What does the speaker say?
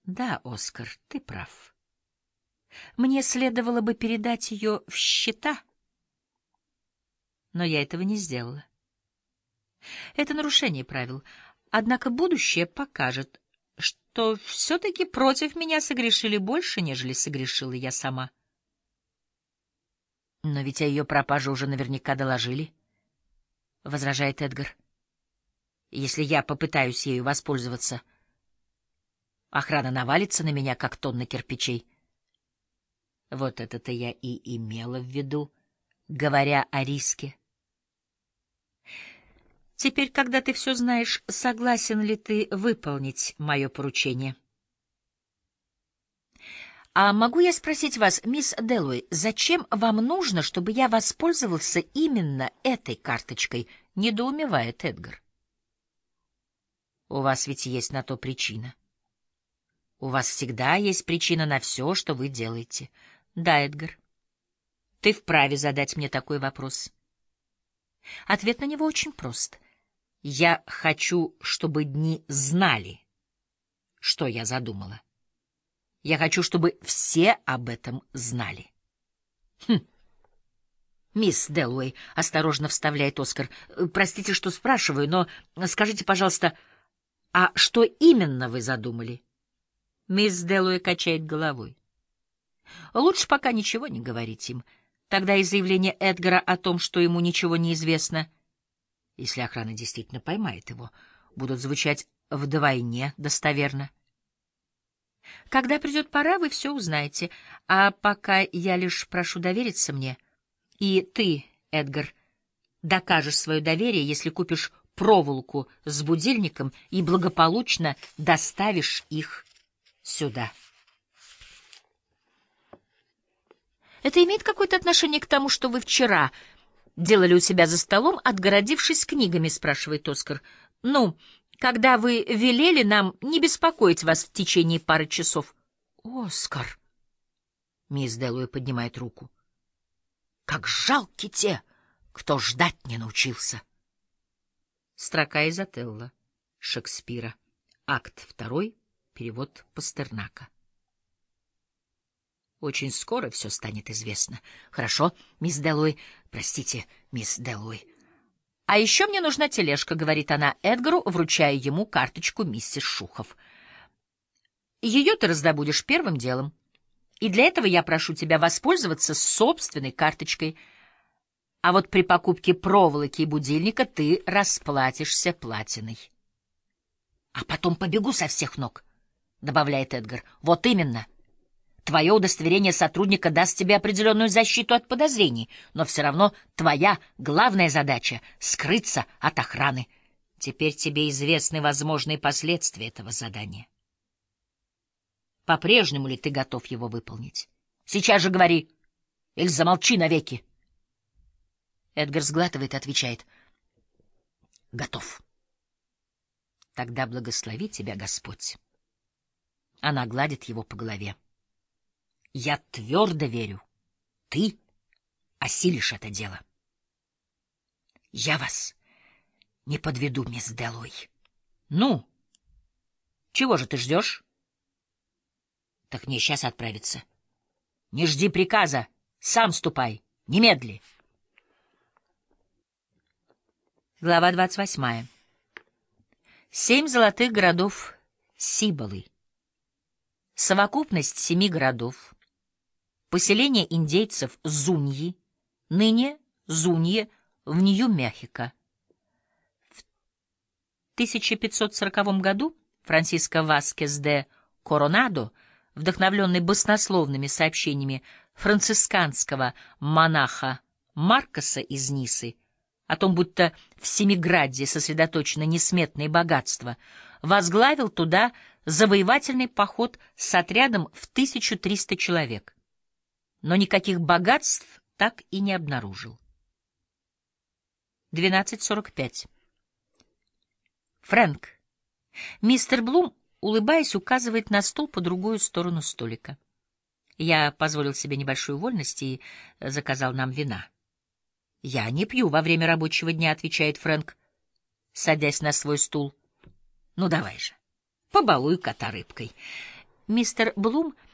Да, Оскар, ты прав. Мне следовало бы передать ее в счета, но я этого не сделала. Это нарушение правил. Однако будущее покажет, что все-таки против меня согрешили больше, нежели согрешила я сама. Но ведь о ее пропаже уже наверняка доложили, — возражает Эдгар. Если я попытаюсь ею воспользоваться, охрана навалится на меня, как тонна кирпичей. Вот это-то я и имела в виду, говоря о риске. Теперь, когда ты все знаешь, согласен ли ты выполнить мое поручение? А могу я спросить вас, мисс Дэллоуэй, зачем вам нужно, чтобы я воспользовался именно этой карточкой? Недоумевает Эдгар. У вас ведь есть на то причина. У вас всегда есть причина на все, что вы делаете. Да, Эдгар, ты вправе задать мне такой вопрос. Ответ на него очень прост. Я хочу, чтобы дни знали, что я задумала. Я хочу, чтобы все об этом знали. Мисс Дэллоуэй, осторожно вставляет Оскар. Простите, что спрашиваю, но скажите, пожалуйста, а что именно вы задумали? Мисс Дэллоуэй качает головой. Лучше пока ничего не говорить им. Тогда и заявление Эдгара о том, что ему ничего не известно, если охрана действительно поймает его, будут звучать вдвойне достоверно. Когда придет пора, вы все узнаете, а пока я лишь прошу довериться мне. И ты, Эдгар, докажешь свое доверие, если купишь проволоку с будильником и благополучно доставишь их сюда. Это имеет какое-то отношение к тому, что вы вчера делали у себя за столом, отгородившись книгами, спрашивает Оскар. Ну, когда вы велели нам не беспокоить вас в течение пары часов. Оскар! Мисс Дэллоуэй поднимает руку. Как жалки те, кто ждать не научился. Строка из Отелло Шекспира. Акт 2, перевод Пастернака. Очень скоро все станет известно. Хорошо, мисс Дэллоуэй. Простите, мисс Дэллоуэй. А еще мне нужна тележка, говорит она Эдгару, вручая ему карточку миссис Шухов. Ее ты раздобудешь первым делом. И для этого я прошу тебя воспользоваться собственной карточкой. А вот при покупке проволоки и будильника ты расплатишься платиной. А потом побегу со всех ног, добавляет Эдгар. Вот именно. Твое удостоверение сотрудника даст тебе определенную защиту от подозрений, но все равно твоя главная задача — скрыться от охраны. Теперь тебе известны возможные последствия этого задания. По-прежнему ли ты готов его выполнить? Сейчас же говори, или замолчи навеки. Эдгар сглатывает и отвечает. Готов. Тогда благослови тебя Господь. Она гладит его по голове. Я твердо верю, ты осилишь это дело. Я вас не подведу, мисс Дэллоуэй. Ну, чего же ты ждешь? Так мне сейчас отправиться. Не жди приказа, сам ступай, немедли. Глава 28. 7 золотых городов Сибалы. Совокупность 7 городов. Поселение индейцев Зуньи, ныне Зунье в Нью-Мехико. В 1540 году Франсиско Васкес де Коронадо, вдохновленный баснословными сообщениями францисканского монаха Маркоса из Нисы о том, будто в Семиградде сосредоточено несметное богатство, возглавил туда завоевательный поход с отрядом в 1300 человек. Но никаких богатств так и не обнаружил. 12:45. Фрэнк. Мистер Блум, улыбаясь, указывает на стол по другую сторону столика. Я позволил себе небольшую вольность и заказал нам вина. Я не пью во время рабочего дня, отвечает Фрэнк, садясь на свой стул. Ну давай же, побалуй кота рыбкой. Мистер Блум